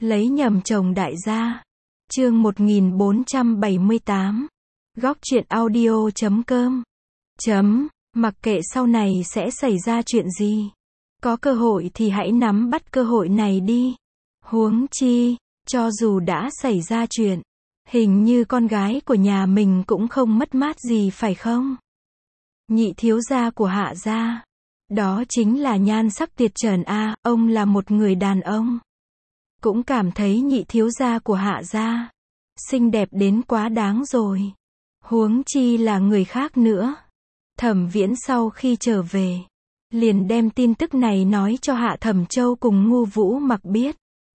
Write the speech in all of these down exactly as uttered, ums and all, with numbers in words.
Lấy nhầm chồng đại gia. Chương một nghìn bốn trăm bảy mươi tám. Góc truyện audio chấm com. Chấm, mặc kệ sau này sẽ xảy ra chuyện gì. Có cơ hội thì hãy nắm bắt cơ hội này đi. Huống chi, cho dù đã xảy ra chuyện, hình như con gái của nhà mình cũng không mất mát gì phải không? Nhị thiếu gia của Hạ gia. Đó chính là nhan sắc tuyệt trần a, ông là một người đàn ông. Cũng cảm thấy nhị thiếu gia của Hạ gia xinh đẹp đến quá đáng rồi. Huống chi là người khác nữa. Thẩm Viễn sau khi trở về, liền đem tin tức này nói cho Hạ Thẩm Châu cùng Ngu Vũ Mặc biết.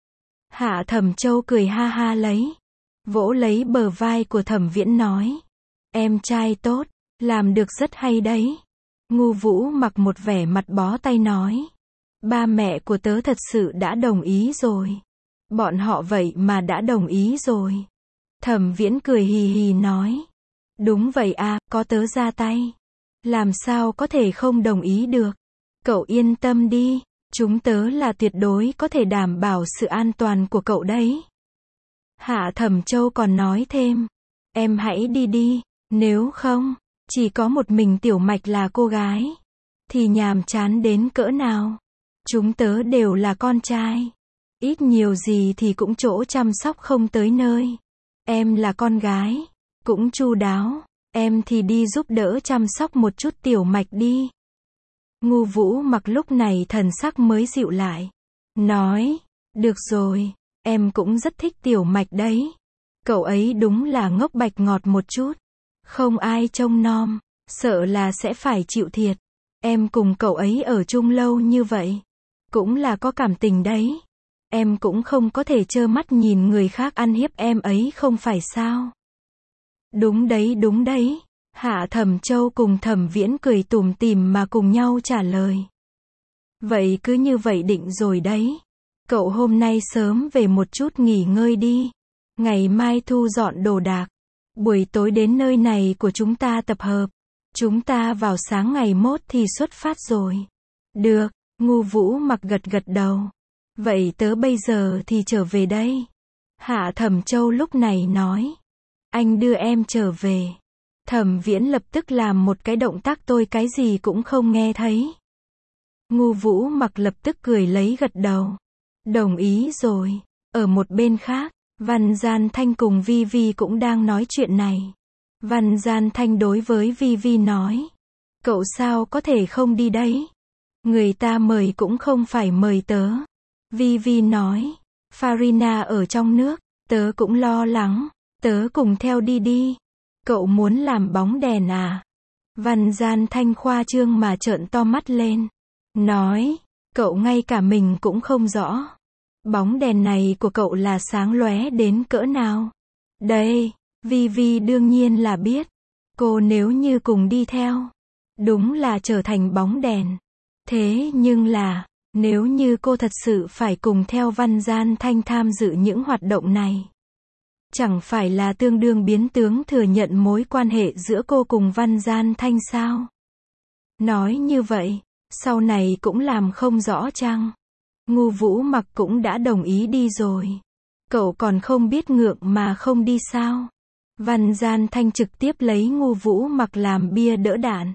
Hạ Thẩm Châu cười ha ha lấy, vỗ lấy bờ vai của Thẩm Viễn nói: em trai tốt, làm được rất hay đấy. Ngu Vũ Mặc một vẻ mặt bó tay nói: ba mẹ của tớ thật sự đã đồng ý rồi. Bọn họ vậy mà đã đồng ý rồi. Thẩm Viễn cười hì hì nói: đúng vậy à, có tớ ra tay, làm sao có thể không đồng ý được. Cậu yên tâm đi, chúng tớ là tuyệt đối có thể đảm bảo sự an toàn của cậu đấy. Hạ Thẩm Châu còn nói thêm: em hãy đi đi, nếu không, chỉ có một mình Tiểu Mạch là cô gái, thì nhàm chán đến cỡ nào. Chúng tớ đều là con trai, ít nhiều gì thì cũng chỗ chăm sóc không tới nơi. Em là con gái, cũng chu đáo, em thì đi giúp đỡ chăm sóc một chút Tiểu Mạch đi. Ngu Vũ Mặc lúc này thần sắc mới dịu lại, nói: được rồi, em cũng rất thích Tiểu Mạch đấy. Cậu ấy đúng là ngốc bạch ngọt một chút, không ai trông nom, sợ là sẽ phải chịu thiệt. Em cùng cậu ấy ở chung lâu như vậy, cũng là có cảm tình đấy. Em cũng không có thể trơ mắt nhìn người khác ăn hiếp em ấy không phải sao? Đúng đấy đúng đấy. Hạ Thẩm Châu cùng Thẩm Viễn cười tủm tỉm mà cùng nhau trả lời. Vậy cứ như vậy định rồi đấy. Cậu hôm nay sớm về một chút nghỉ ngơi đi. Ngày mai thu dọn đồ đạc. Buổi tối đến nơi này của chúng ta tập hợp. Chúng ta vào sáng ngày mốt thì xuất phát rồi. Được, Ngu Vũ Mặc gật gật đầu. Vậy tớ bây giờ thì trở về đây. Hạ Thẩm Châu lúc này nói: anh đưa em trở về. Thẩm Viễn lập tức làm một cái động tác tôi cái gì cũng không nghe thấy. Ngu Vũ Mặc lập tức cười lấy gật đầu. Đồng ý rồi. Ở một bên khác, Văn Gian Thanh cùng Vi Vi cũng đang nói chuyện này. Văn Gian Thanh đối với Vi Vi nói: cậu sao có thể không đi đấy? Người ta mời cũng không phải mời tớ. Vi Vi nói: Farina ở trong nước, tớ cũng lo lắng, tớ cùng theo đi đi. Cậu muốn làm bóng đèn à? Văn Gian Thanh khoa trương mà trợn to mắt lên, nói: cậu ngay cả mình cũng không rõ. Bóng đèn này của cậu là sáng lóe đến cỡ nào? Đây, Vi Vi đương nhiên là biết. Cô nếu như cùng đi theo, đúng là trở thành bóng đèn. Thế nhưng là, nếu như cô thật sự phải cùng theo Văn Gian Thanh tham dự những hoạt động này, chẳng phải là tương đương biến tướng thừa nhận mối quan hệ giữa cô cùng Văn Gian Thanh sao? Nói như vậy, sau này cũng làm không rõ chăng? Ngu Vũ Mặc cũng đã đồng ý đi rồi. Cậu còn không biết ngượng mà không đi sao? Văn Gian Thanh trực tiếp lấy Ngu Vũ Mặc làm bia đỡ đạn.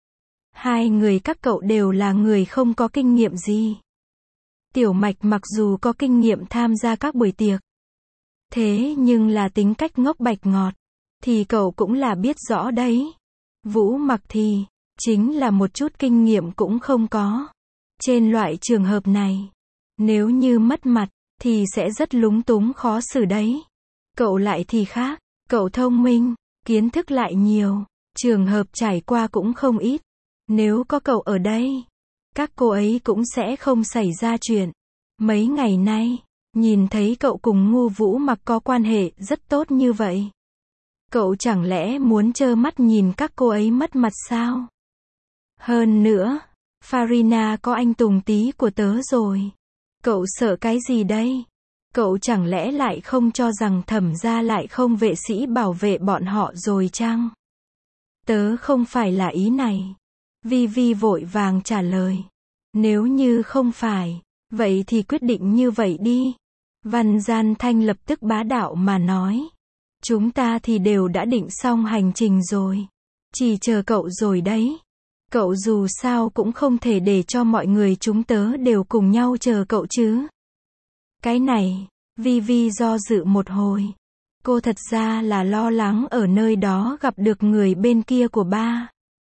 Hai người các cậu đều là người không có kinh nghiệm gì. Tiểu Mạch mặc dù có kinh nghiệm tham gia các buổi tiệc, thế nhưng là tính cách ngốc bạch ngọt, thì cậu cũng là biết rõ đấy. Vũ Mặc thì, chính là một chút kinh nghiệm cũng không có. Trên loại trường hợp này, nếu như mất mặt, thì sẽ rất lúng túng khó xử đấy. Cậu lại thì khác, cậu thông minh, kiến thức lại nhiều, trường hợp trải qua cũng không ít. Nếu có cậu ở đây, các cô ấy cũng sẽ không xảy ra chuyện. Mấy ngày nay, nhìn thấy cậu cùng Ngu Vũ Mặc có quan hệ rất tốt như vậy, cậu chẳng lẽ muốn trơ mắt nhìn các cô ấy mất mặt sao? Hơn nữa, Farina có anh Tùng tí của tớ rồi. Cậu sợ cái gì đây? Cậu chẳng lẽ lại không cho rằng Thẩm gia lại không vệ sĩ bảo vệ bọn họ rồi chăng? Tớ không phải là ý này. Vi Vi vội vàng trả lời. Nếu như không phải, vậy thì quyết định như vậy đi. Văn Gian Thanh lập tức bá đạo mà nói. Chúng ta thì đều đã định xong hành trình rồi. Chỉ chờ cậu rồi đấy. Cậu dù sao cũng không thể để cho mọi người chúng tớ đều cùng nhau chờ cậu chứ. Cái này, Vi Vi do dự một hồi. Cô thật ra là lo lắng ở nơi đó gặp được người bên kia của ba.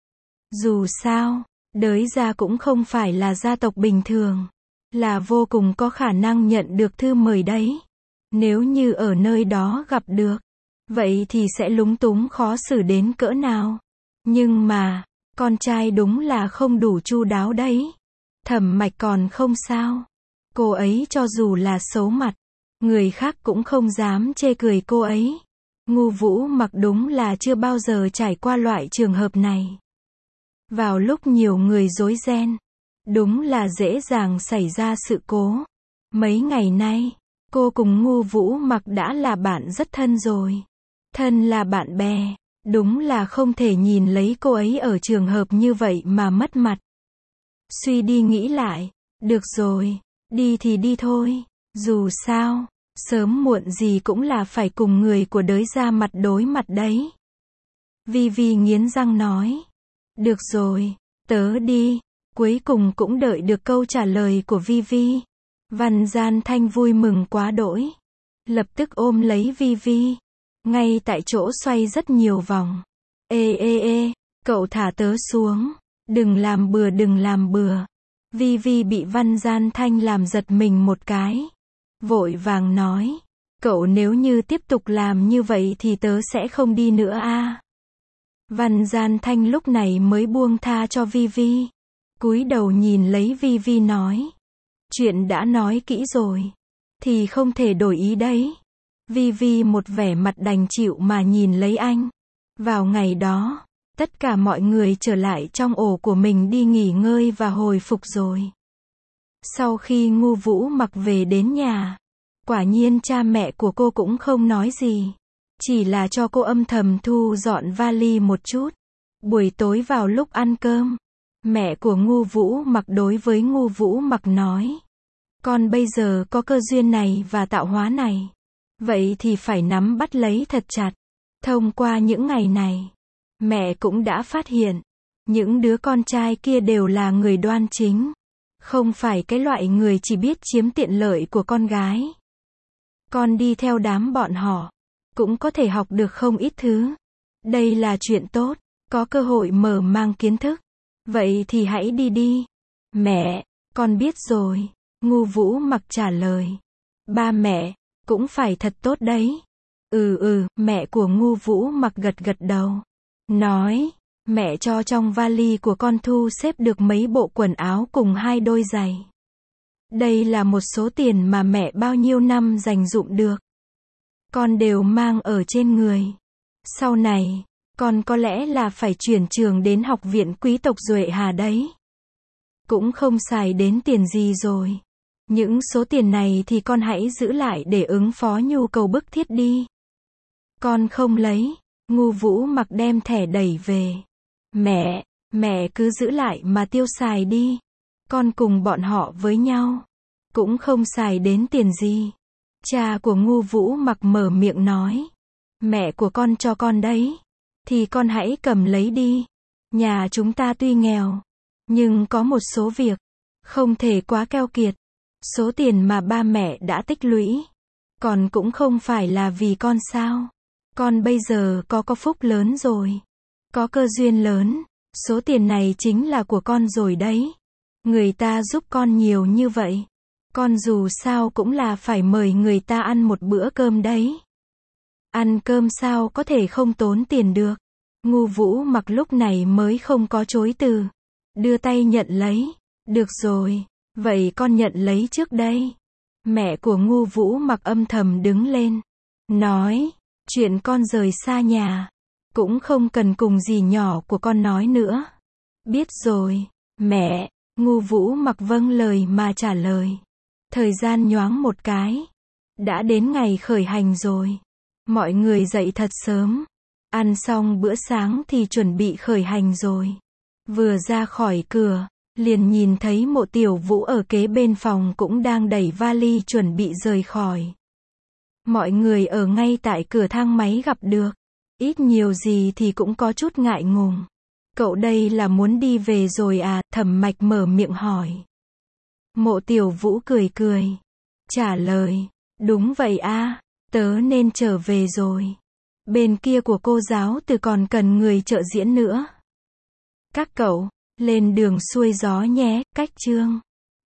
Dù sao, Đới gia cũng không phải là gia tộc bình thường. Là vô cùng có khả năng nhận được thư mời đấy. Nếu như ở nơi đó gặp được, vậy thì sẽ lúng túng khó xử đến cỡ nào. Nhưng mà, con trai đúng là không đủ chu đáo đấy. Thẩm Mạch còn không sao. Cô ấy cho dù là xấu mặt, người khác cũng không dám chê cười cô ấy. Ngu Vũ Mặc đúng là chưa bao giờ trải qua loại trường hợp này. Vào lúc nhiều người rối ren, đúng là dễ dàng xảy ra sự cố. Mấy ngày nay, cô cùng Ngu Vũ Mặc đã là bạn rất thân rồi. Thân là bạn bè, đúng là không thể nhìn lấy cô ấy ở trường hợp như vậy mà mất mặt. Suy đi nghĩ lại, được rồi, đi thì đi thôi. Dù sao, sớm muộn gì cũng là phải cùng người của Đới gia mặt đối mặt đấy. Vi Vi nghiến răng nói. Được rồi, tớ đi. Cuối cùng cũng đợi được câu trả lời của Vi Vi. Văn Gian Thanh vui mừng quá đỗi. Lập tức ôm lấy Vi Vi. Ngay tại chỗ xoay rất nhiều vòng. Ê ê ê, cậu thả tớ xuống. Đừng làm bừa đừng làm bừa. Vi Vi bị Văn Gian Thanh làm giật mình một cái. Vội vàng nói. Cậu nếu như tiếp tục làm như vậy thì tớ sẽ không đi nữa a. Văn Gian Thanh lúc này mới buông tha cho Vi Vi. Cúi đầu nhìn lấy Vi Vi nói. Chuyện đã nói kỹ rồi. Thì không thể đổi ý đấy. Vi Vi một vẻ mặt đành chịu mà nhìn lấy anh. Vào ngày đó, tất cả mọi người trở lại trong ổ của mình đi nghỉ ngơi và hồi phục rồi. Sau khi Ngu Vũ Mặc về đến nhà, quả nhiên cha mẹ của cô cũng không nói gì. Chỉ là cho cô âm thầm thu dọn vali một chút. Buổi tối vào lúc ăn cơm, mẹ của Ngu Vũ Mặc đối với Ngu Vũ Mặc nói. Con bây giờ có cơ duyên này và tạo hóa này. Vậy thì phải nắm bắt lấy thật chặt. Thông qua những ngày này, mẹ cũng đã phát hiện, những đứa con trai kia đều là người đoan chính. Không phải cái loại người chỉ biết chiếm tiện lợi của con gái. Con đi theo đám bọn họ, cũng có thể học được không ít thứ. Đây là chuyện tốt, có cơ hội mở mang kiến thức. Vậy thì hãy đi đi. Mẹ, con biết rồi. Ngu Vũ Mặc trả lời. Ba mẹ, cũng phải thật tốt đấy. Ừ ừ, mẹ của Ngu Vũ Mặc gật gật đầu. Nói, mẹ cho trong vali của con thu xếp được mấy bộ quần áo cùng hai đôi giày. Đây là một số tiền mà mẹ bao nhiêu năm dành dụm được. Con đều mang ở trên người. Sau này, con có lẽ là phải chuyển trường đến học viện quý tộc Duệ Hà đấy. Cũng không xài đến tiền gì rồi. Những số tiền này thì con hãy giữ lại để ứng phó nhu cầu bức thiết đi. Con không lấy. Ngu Vũ Mặc đem thẻ đẩy về. Mẹ, mẹ cứ giữ lại mà tiêu xài đi. Con cùng bọn họ với nhau. Cũng không xài đến tiền gì. Cha của Ngu Vũ Mặc mở miệng nói. Mẹ của con cho con đấy. Thì con hãy cầm lấy đi. Nhà chúng ta tuy nghèo, nhưng có một số việc không thể quá keo kiệt. Số tiền mà ba mẹ đã tích lũy, còn cũng không phải là vì con sao. Con bây giờ có có phúc lớn rồi. Có cơ duyên lớn. Số tiền này chính là của con rồi đấy. Người ta giúp con nhiều như vậy. Con dù sao cũng là phải mời người ta ăn một bữa cơm đấy. Ăn cơm sao có thể không tốn tiền được. Ngu Vũ Mặc lúc này mới không có chối từ. Đưa tay nhận lấy. Được rồi, vậy con nhận lấy trước đây. Mẹ của Ngu Vũ Mặc âm thầm đứng lên. Nói, chuyện con rời xa nhà, cũng không cần cùng dì nhỏ của con nói nữa. Biết rồi, mẹ. Ngu Vũ Mặc vâng lời mà trả lời. Thời gian nhoáng một cái. Đã đến ngày khởi hành rồi. Mọi người dậy thật sớm. Ăn xong bữa sáng thì chuẩn bị khởi hành rồi. Vừa ra khỏi cửa, liền nhìn thấy Mộ Tiểu Vũ ở kế bên phòng cũng đang đẩy vali chuẩn bị rời khỏi. Mọi người ở ngay tại cửa thang máy gặp được. Ít nhiều gì thì cũng có chút ngại ngùng. Cậu đây là muốn đi về rồi à? Thẩm Mạch mở miệng hỏi. Mộ Tiểu Vũ cười cười. Trả lời. Đúng vậy a, tớ nên trở về rồi. Bên kia của cô giáo từ còn cần người trợ diễn nữa. Các cậu, lên đường xuôi gió nhé, cách chương.